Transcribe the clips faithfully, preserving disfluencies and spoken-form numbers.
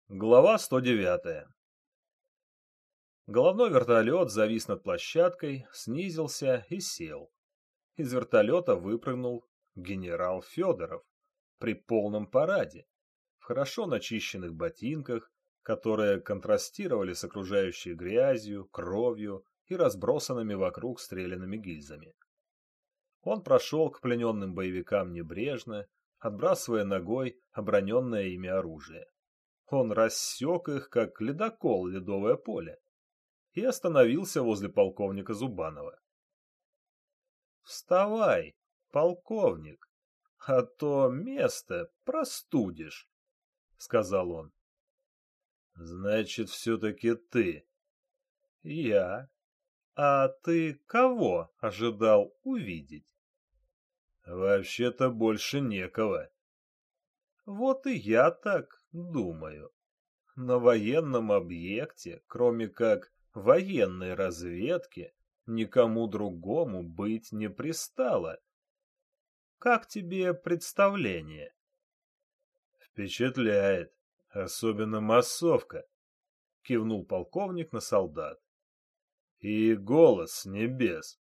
Глава сто девятая. Головной вертолет завис над площадкой, снизился и сел. Из вертолета выпрыгнул генерал Федоров при полном параде, в хорошо начищенных ботинках, которые контрастировали с окружающей грязью, кровью и разбросанными вокруг стрелянными гильзами. Он прошел к плененным боевикам небрежно, отбрасывая ногой оброненное ими оружие. Он рассек их, как ледокол ледовое поле, и остановился возле полковника Зубанова. «Вставай, полковник, а то место простудишь», — сказал он. «Значит, все-таки ты». «Я? А ты кого ожидал увидеть?» «Вообще-то больше некого». «Вот и я так думаю. На военном объекте, кроме как военной разведки, никому другому быть не пристало. Как тебе представление?» «Впечатляет, особенно массовка», — кивнул полковник на солдат. «И голос с небес».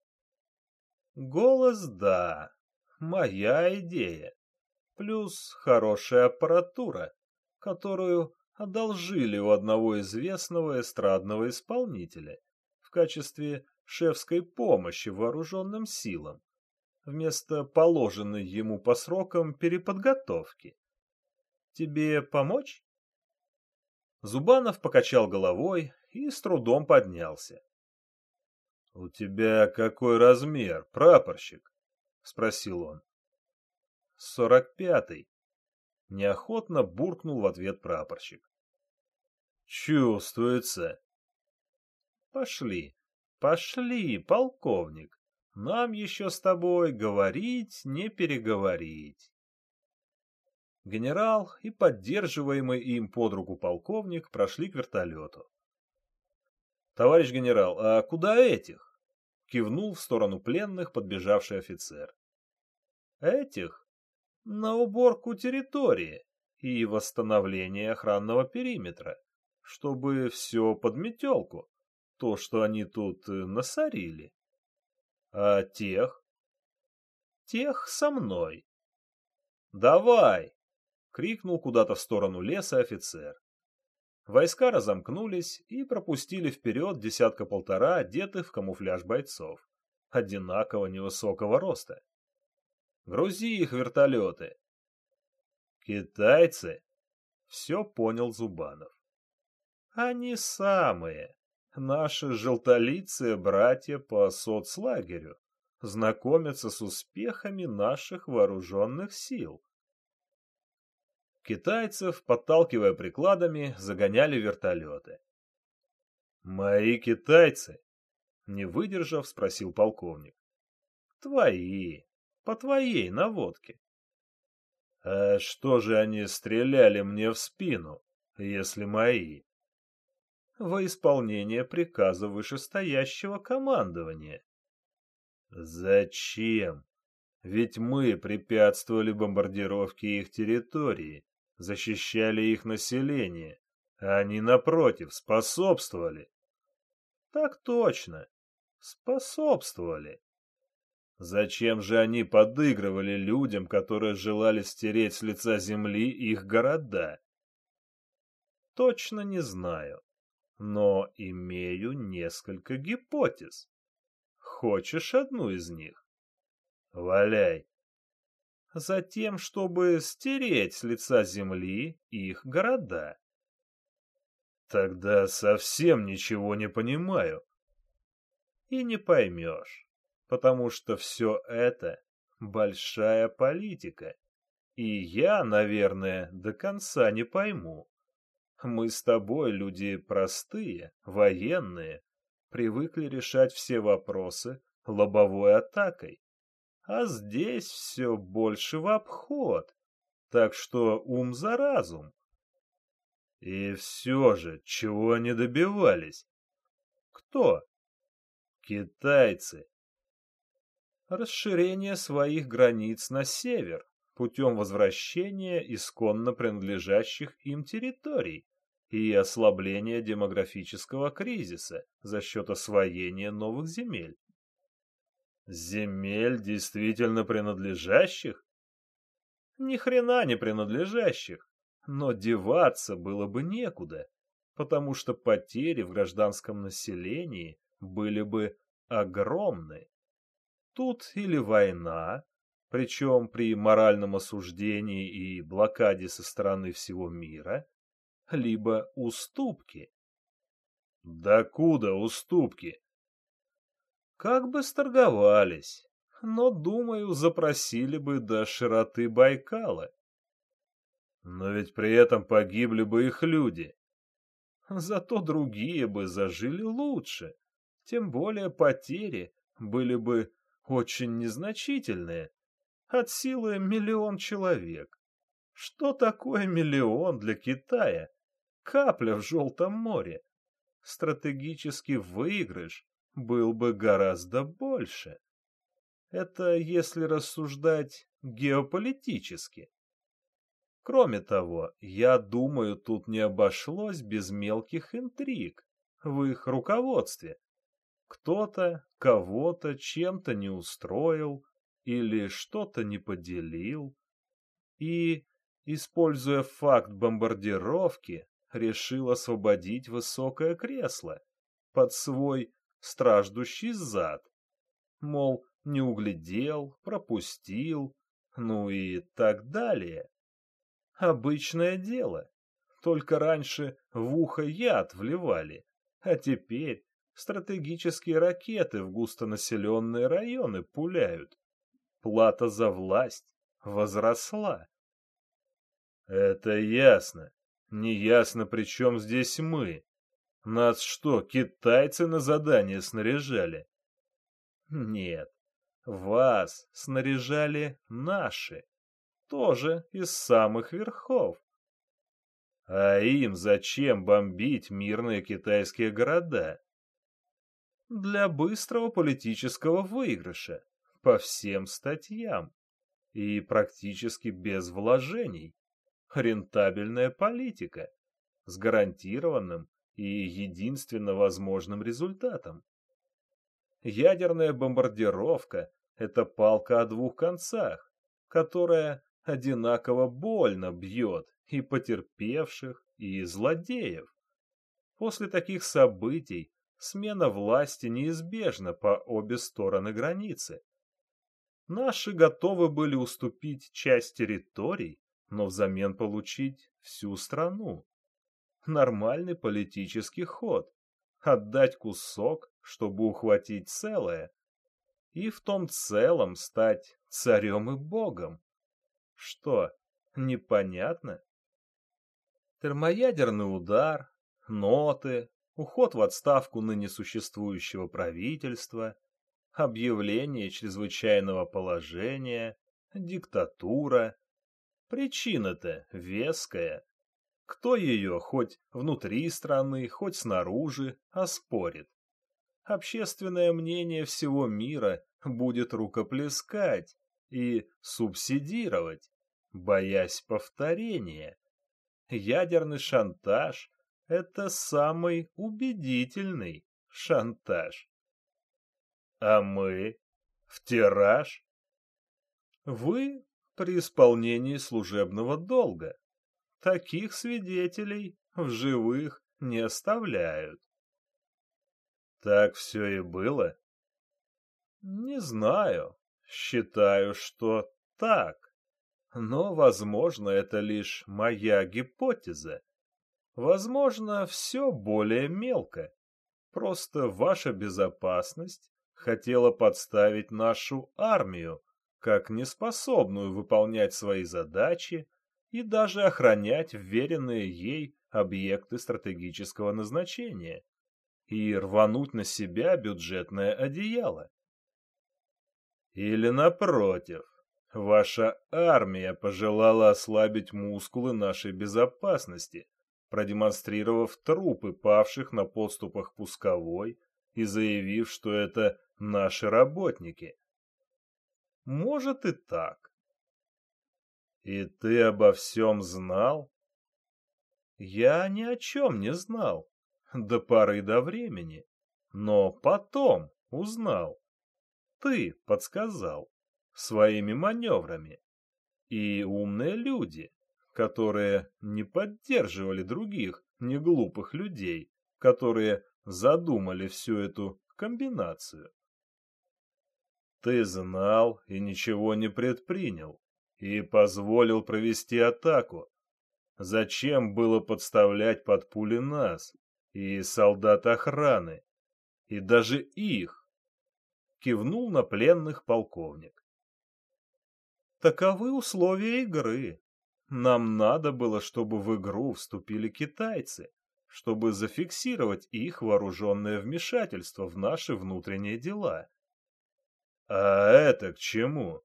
«Голос, да, моя идея. Плюс хорошая аппаратура, которую одолжили у одного известного эстрадного исполнителя в качестве шефской помощи вооруженным силам, вместо положенной ему по срокам переподготовки. Тебе помочь?» Зубанов покачал головой и с трудом поднялся. «У тебя какой размер, прапорщик?» — спросил он. «Сорок пятый», — неохотно буркнул в ответ прапорщик. «Чувствуется». «Пошли, пошли, полковник. Нам еще с тобой говорить, не переговорить». Генерал и поддерживаемый им под руку полковник прошли к вертолету. «Товарищ генерал, а куда этих?» — кивнул в сторону пленных подбежавший офицер. «Этих? На уборку территории и восстановление охранного периметра, чтобы все под метелку, то, что они тут насорили. А тех? Тех со мной». «Давай!» — крикнул куда-то в сторону леса офицер. Войска разомкнулись и пропустили вперед десятка-полтора одетых в камуфляж бойцов, одинаково невысокого роста. «Грузи их в вертолеты!» «Китайцы?» — все понял Зубанов. «Они самые, наши желтолицые братья по соцлагерю, знакомятся с успехами наших вооруженных сил». Китайцев, подталкивая прикладами, загоняли вертолеты. «Мои китайцы?» — не выдержав, спросил полковник. «Твои, по твоей наводке». «А что же они стреляли мне в спину, если мои?» «Во исполнение приказа вышестоящего командования». «Зачем? Ведь мы препятствовали бомбардировке их территории, защищали их население, а они, напротив, способствовали». «Так точно, способствовали». «Зачем же они подыгрывали людям, которые желали стереть с лица земли их города?» «Точно не знаю, но имею несколько гипотез. Хочешь одну из них?» «Валяй». «Затем, чтобы стереть с лица земли их города». «Тогда совсем ничего не понимаю». «И не поймешь, потому что все это большая политика, и я, наверное, до конца не пойму. Мы с тобой люди простые, военные, привыкли решать все вопросы лобовой атакой. А здесь все больше в обход, так что ум за разум». «И все же, чего они добивались?» «Кто?» «Китайцы». «Расширение своих границ на север путем возвращения исконно принадлежащих им территорий, и ослабление демографического кризиса за счет освоения новых земель. Земель, действительно принадлежащих? Ни хрена не принадлежащих, но деваться было бы некуда, потому что потери в гражданском населении были бы огромны. Тут или война, причем при моральном осуждении и блокаде со стороны всего мира, либо уступки. Докуда уступки? Как бы сторговались, но, думаю, запросили бы до широты Байкала. Но ведь при этом погибли бы их люди. Зато другие бы зажили лучше, тем более потери были бы очень незначительные, от силы миллион человек. Что такое миллион для Китая? Капля в Желтом море. Стратегический выигрыш был бы гораздо больше. Это если рассуждать геополитически. Кроме того, я думаю, тут не обошлось без мелких интриг в их руководстве. Кто-то кого-то чем-то не устроил или что-то не поделил, и, используя факт бомбардировки, решил освободить высокое кресло под свой страждущий зад. Мол, не углядел, пропустил, ну и так далее. Обычное дело. Только раньше в ухо яд вливали, а теперь стратегические ракеты в густонаселенные районы пуляют. Плата за власть возросла. Это ясно. Неясно, при чем здесь мы. Нас что, китайцы на задание снаряжали? Нет, вас снаряжали наши, тоже из самых верхов. А им зачем бомбить мирные китайские города? Для быстрого политического выигрыша, по всем статьям, и практически без вложений. Рентабельная политика, с гарантированным и единственно возможным результатом. Ядерная бомбардировка — это палка о двух концах, которая одинаково больно бьет и потерпевших, и злодеев. После таких событий смена власти неизбежна по обе стороны границы. Наши готовы были уступить часть территорий, но взамен получить всю страну. Нормальный политический ход. Отдать кусок, чтобы ухватить целое. И в том целом стать царем и богом. Что, непонятно? Термоядерный удар, ноты, уход в отставку ныне существующего правительства, объявление чрезвычайного положения, диктатура. Причина-то веская. Кто ее хоть внутри страны, хоть снаружи оспорит? Общественное мнение всего мира будет рукоплескать и субсидировать, боясь повторения. Ядерный шантаж — это самый убедительный шантаж. А мы в тираж? Вы при исполнении служебного долга. Таких свидетелей в живых не оставляют. Так все и было? Не знаю. Считаю, что так. Но, возможно, это лишь моя гипотеза. Возможно, все более мелко. Просто ваша безопасность хотела подставить нашу армию, как неспособную выполнять свои задачи и даже охранять вверенные ей объекты стратегического назначения, и рвануть на себя бюджетное одеяло. Или напротив, ваша армия пожелала ослабить мускулы нашей безопасности, продемонстрировав трупы павших на подступах пусковой и заявив, что это наши работники. Может и так. И ты обо всем знал? Я ни о чем не знал до поры до времени, но потом узнал. Ты подсказал своими маневрами. И умные люди, которые не поддерживали других неглупых людей, которые задумали всю эту комбинацию. Ты знал и ничего не предпринял, и позволил провести атаку. Зачем было подставлять под пули нас, и солдат охраны, и даже их? Кивнул на пленных полковник. Таковы условия игры. Нам надо было, чтобы в игру вступили китайцы, чтобы зафиксировать их вооруженное вмешательство в наши внутренние дела. А это к чему?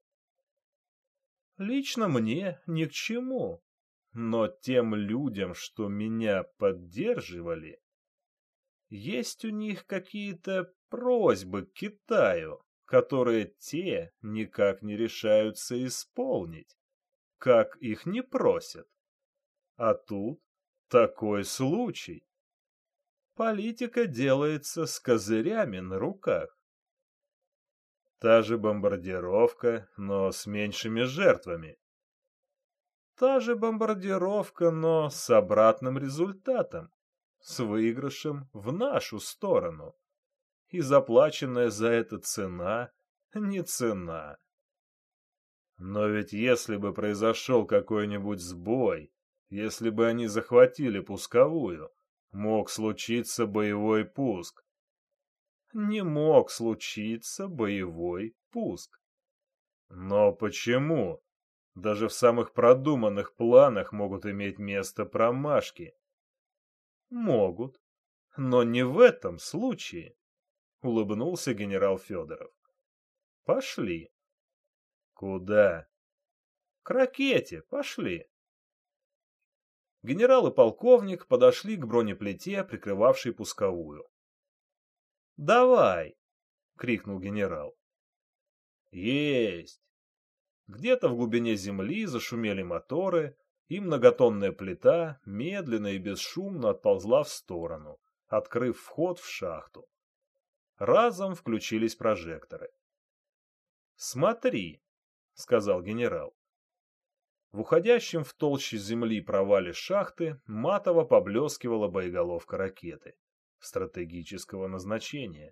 Лично мне ни к чему. Но тем людям, что меня поддерживали, есть у них какие-то просьбы к Китаю, которые те никак не решаются исполнить, как их не просят. А тут такой случай. Политика делается с козырями на руках. Та же бомбардировка, но с меньшими жертвами. Та же бомбардировка, но с обратным результатом, с выигрышем в нашу сторону. И заплаченная за это цена не цена. Но ведь если бы произошел какой-нибудь сбой, если бы они захватили пусковую, мог случиться боевой пуск. Не мог случиться боевой пуск. Но почему? Даже в самых продуманных планах могут иметь место промашки. Могут, но не в этом случае, улыбнулся генерал Федоров. Пошли. Куда? К ракете, пошли. Генерал и полковник подошли к бронеплите, прикрывавшей пусковую. «Давай!» — крикнул генерал. «Есть!» Где-то в глубине земли зашумели моторы, и многотонная плита медленно и бесшумно отползла в сторону, открыв вход в шахту. Разом включились прожекторы. «Смотри!» — сказал генерал. В уходящем в толщу земли провале шахты матово поблескивала боеголовка ракеты стратегического назначения.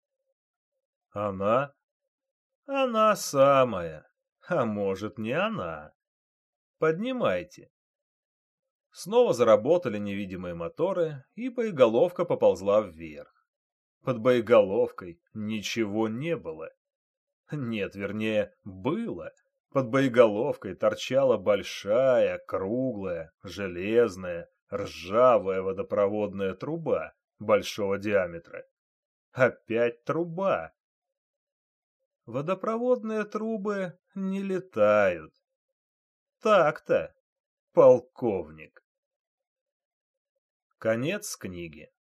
Она? Она самая. А может, не она. Поднимайте. Снова заработали невидимые моторы, и боеголовка поползла вверх. Под боеголовкой ничего не было. Нет, вернее, было. Под боеголовкой торчала большая, круглая, железная, ржавая водопроводная труба большого диаметра. Опять труба. Водопроводные трубы не летают. Так-то, полковник. Конец книги.